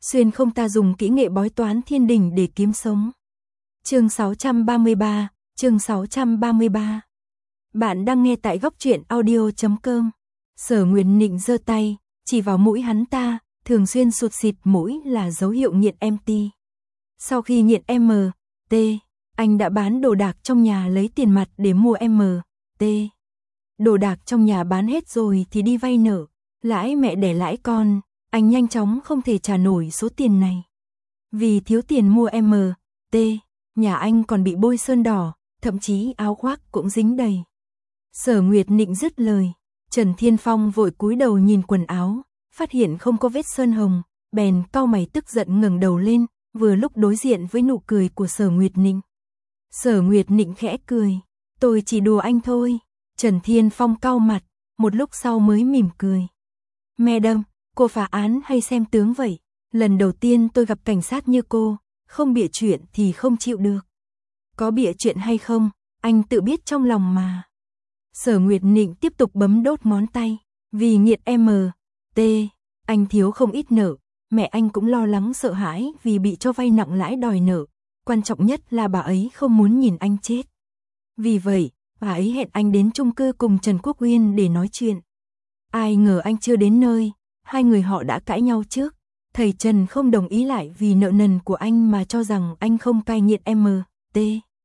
xuyên không ta dùng kỹ nghệ bói toán thiên đình để kiếm sống. Chương 633, chương 633. Bạn đang nghe tại góc truyện audio.com. Sở Nguyệt Nịnh giơ tay, chỉ vào mũi hắn ta, thường xuyên sụt xịt mũi là dấu hiệu nghiện MT. Sau khi nghiện MT, anh đã bán đồ đạc trong nhà lấy tiền mặt để mua MT. Đồ đạc trong nhà bán hết rồi thì đi vay nợ, lãi mẹ đẻ lãi con, anh nhanh chóng không thể trả nổi số tiền này. Vì thiếu tiền mua MT, nhà anh còn bị bôi sơn đỏ, thậm chí áo khoác cũng dính đầy. Sở Nguyệt Nịnh dứt lời, Trần Thiên Phong vội cúi đầu nhìn quần áo, phát hiện không có vết sơn hồng, bèn cau mày tức giận ngẩng đầu lên, vừa lúc đối diện với nụ cười của Sở Nguyệt Nịnh. Sở Nguyệt Nịnh khẽ cười, tôi chỉ đùa anh thôi. Trần Thiên Phong cau mặt, một lúc sau mới mỉm cười. Madam, cô phá án hay xem tướng vậy? Lần đầu tiên tôi gặp cảnh sát như cô, không bịa chuyện thì không chịu được. Có bịa chuyện hay không, anh tự biết trong lòng mà. Sở Nguyệt Nịnh tiếp tục bấm đốt ngón tay, vì nghiện MT, anh thiếu không ít nợ, mẹ anh cũng lo lắng sợ hãi vì bị cho vay nặng lãi đòi nợ, quan trọng nhất là bà ấy không muốn nhìn anh chết. Vì vậy, bà ấy hẹn anh đến chung cư cùng Trần Quốc Uyên để nói chuyện. Ai ngờ anh chưa đến nơi, hai người họ đã cãi nhau trước. Thầy Trần không đồng ý lại vì nợ nần của anh mà cho rằng anh không cai nghiện MT.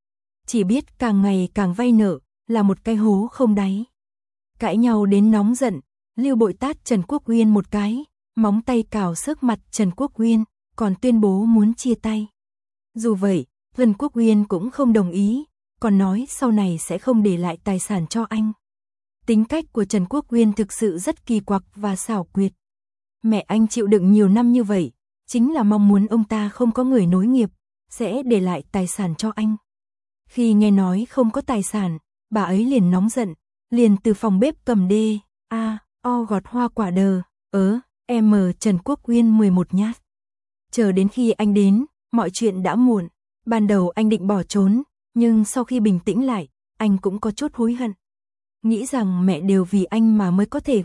Chỉ biết càng ngày càng vay nợ, là một cái hố không đáy. Cãi nhau đến nóng giận, Lưu Bội tát Trần Quốc Uyên một cái, móng tay cào xước mặt Trần Quốc Uyên, còn tuyên bố muốn chia tay. Dù vậy, Trần Quốc Uyên cũng không đồng ý, còn nói sau này sẽ không để lại tài sản cho anh. Tính cách của Trần Quốc Uyên thực sự rất kỳ quặc và xảo quyệt. Mẹ anh chịu đựng nhiều năm như vậy, chính là mong muốn ông ta không có người nối nghiệp, sẽ để lại tài sản cho anh. Khi nghe nói không có tài sản, bà ấy liền nóng giận, liền từ phòng bếp cầm o gọt hoa quả đờ, Trần Quốc Uyên 11 nhát. Chờ đến khi anh đến, mọi chuyện đã muộn. Ban đầu anh định bỏ trốn, nhưng sau khi bình tĩnh lại, anh cũng có chút hối hận. Nghĩ rằng mẹ đều vì anh mà mới có thể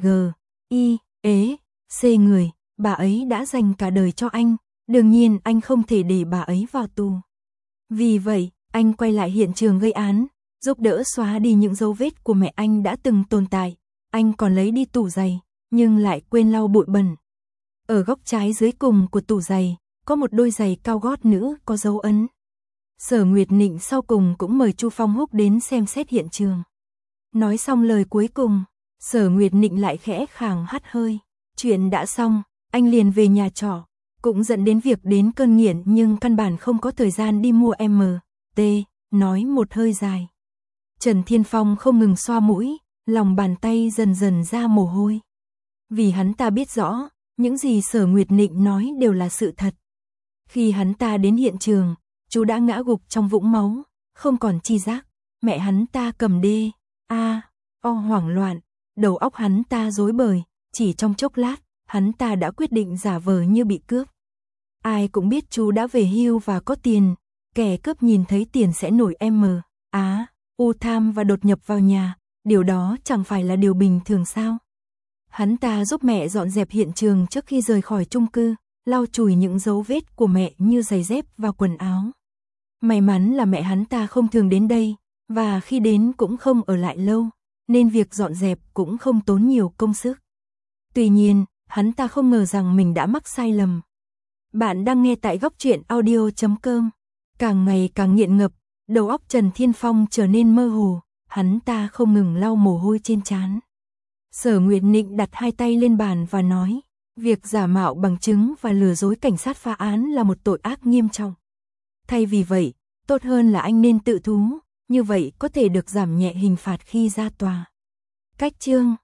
C người, bà ấy đã dành cả đời cho anh, đương nhiên anh không thể để bà ấy vào tù. Vì vậy, anh quay lại hiện trường gây án, giúp đỡ xóa đi những dấu vết của mẹ anh đã từng tồn tại. Anh còn lấy đi tủ giày, nhưng lại quên lau bụi bẩn. Ở góc trái dưới cùng của tủ giày, có một đôi giày cao gót nữ có dấu ấn. Sở Nguyệt Nịnh sau cùng cũng mời Chu Phong Húc đến xem xét hiện trường. Nói xong lời cuối cùng, Sở Nguyệt Nịnh lại khẽ khàng hắt hơi. Chuyện đã xong, anh liền về nhà trọ, cũng dẫn đến việc đến cơn nghiện nhưng căn bản không có thời gian đi mua MT, nói một hơi dài. Trần Thiên Phong không ngừng xoa mũi, lòng bàn tay dần dần ra mồ hôi. Vì hắn ta biết rõ, những gì Sở Nguyệt Nịnh nói đều là sự thật. Khi hắn ta đến hiện trường, chú đã ngã gục trong vũng máu, không còn tri giác. Mẹ hắn ta cầm hoảng loạn, đầu óc hắn ta rối bời, chỉ trong chốc lát, hắn ta đã quyết định giả vờ như bị cướp. Ai cũng biết chú đã về hưu và có tiền, kẻ cướp nhìn thấy tiền sẽ nổi tham và đột nhập vào nhà, điều đó chẳng phải là điều bình thường sao? Hắn ta giúp mẹ dọn dẹp hiện trường trước khi rời khỏi chung cư, lau chùi những dấu vết của mẹ như giày dép và quần áo. May mắn là mẹ hắn ta không thường đến đây, và khi đến cũng không ở lại lâu, nên việc dọn dẹp cũng không tốn nhiều công sức. Tuy nhiên, hắn ta không ngờ rằng mình đã mắc sai lầm. Bạn đang nghe tại góc truyện audio.com. Càng ngày càng nghiện ngập, đầu óc Trần Thiên Phong trở nên mơ hồ, hắn ta không ngừng lau mồ hôi trên trán. Sở Nguyệt Nịnh đặt hai tay lên bàn và nói, việc giả mạo bằng chứng và lừa dối cảnh sát phá án là một tội ác nghiêm trọng. Thay vì vậy, tốt hơn là anh nên tự thú, như vậy có thể được giảm nhẹ hình phạt khi ra tòa. Cách chương